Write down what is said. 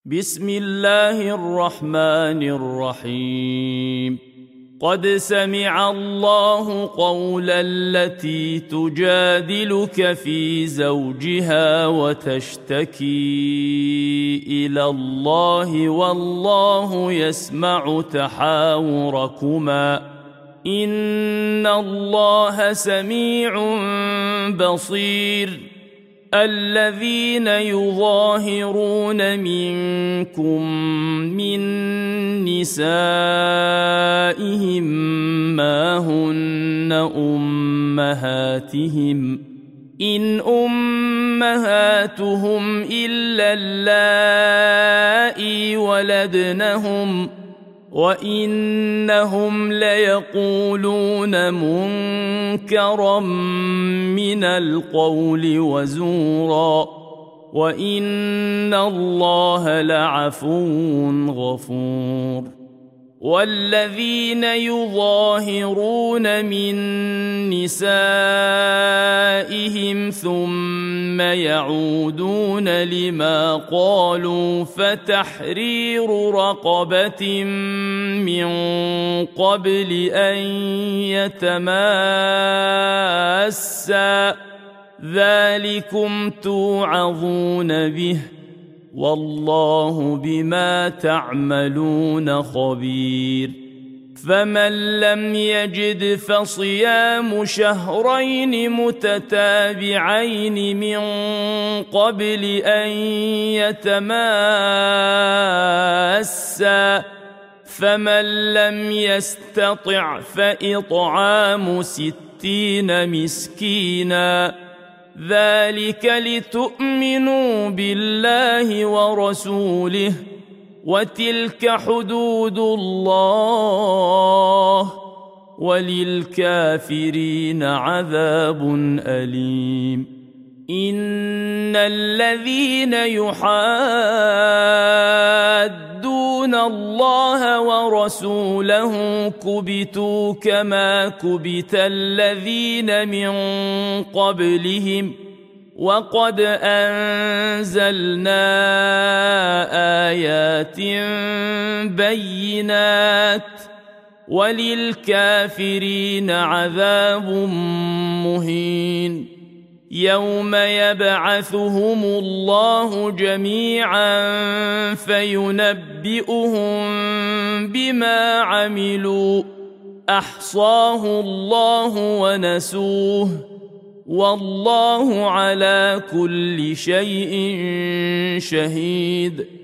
بسم الله الرحمن الرحيم. قد سمع الله قول التي تجادلك في زوجها وتشتكي إلى الله والله يسمع تحاوركما إن الله سميع بصير. الذين يظاهرون منكم من نسائهم ما هن أمهاتهم إن أمهاتهم إلا اللائي ولدنهم وإنهم ليقولون منكرا من القول وزورا وإن الله لعفو غفور. والذين يظاهرون من نسائهم ثم يعودون لما قالوا فتحرير رقبة من قبل أن يتماسا ذلكم توعظون به والله بما تعملون خبير. فمن لم يجد فصيام شهرين متتابعين من قبل أن يتماسا فمن لم يستطع فإطعام 60 مسكينا ذلك لتؤمنوا بالله ورسوله وتلك حدود الله وللكافرين عذاب أليم. إن الذين يحادون الله ورسوله كبتوا كما كبت الذين من قبلهم وقد أنزلنا آيات بينات وللكافرين عذاب مهين. يوم يبعثهم الله جميعا فينبئهم بما عملوا أحصاه الله ونسوه والله على كل شيء شهيد.